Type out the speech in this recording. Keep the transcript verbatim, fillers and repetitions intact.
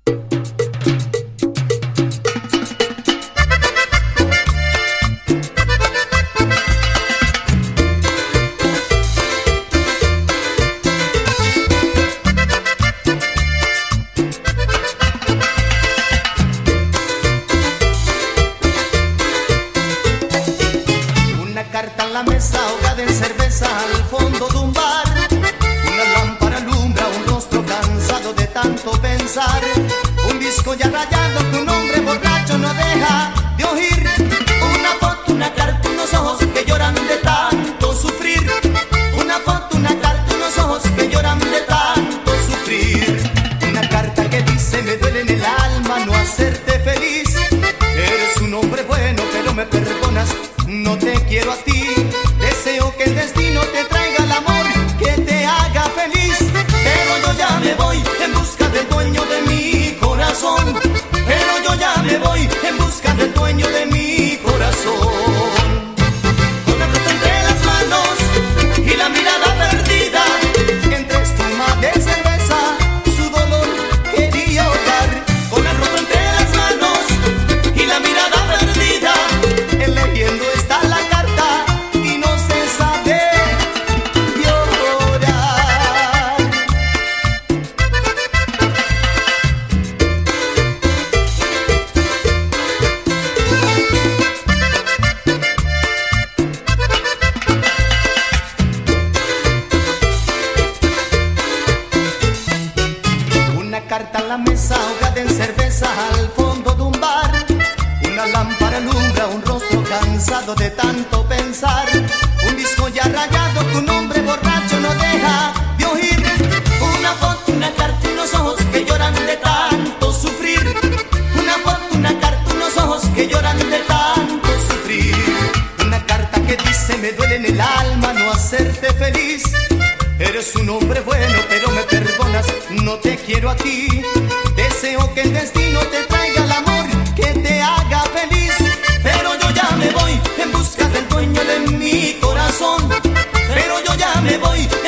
Carta en la mesa, ahogada en cerveza al fondo de un bar. Una lámpara alumbra un rostro cansado de tanto pensar. Un disco ya rayado que un hombre borracho no deja de oír. Una foto, una carta, unos ojos que lloran de tanto sufrir. Una foto, una carta, unos ojos que lloran de tanto sufrir. Una carta que dice: me duele en el alma no hacerte feliz. Eres un hombre bueno pero me perdonas, no te quiero a ti. Deseo que el destino te traiga el amor que te haga feliz. Pero yo ya me voy en busca del dueño de mi corazón. Pero yo ya me voy en busca del dueño de mi corazón. Con el roto entre las manos y la mirada perdida, entre espuma de cerveza su dolor quería ahogar. Con el roto entre las manos y la mirada perdida, él leyendo está la carta y no cesa de llorar. Una carta en la mesa, ahogada en cerveza al fondo de un bar. Una lámpara alumbra un rostro cansado de tanto pensar. Un disco ya rayado que un hombre borracho no deja de oír. Una foto, una carta, unos ojos que lloran de tanto sufrir. Una foto, una carta, unos ojos que lloran de tanto sufrir. Una carta que dice: me duele en el alma no hacerte feliz. Eres un hombre bueno pero me perdonas, no te quiero a ti. Deseo que el destino te traiga el amor que te haga feliz. Pero yo ya me voy en busca del dueño de mi corazón. Pero yo ya me voy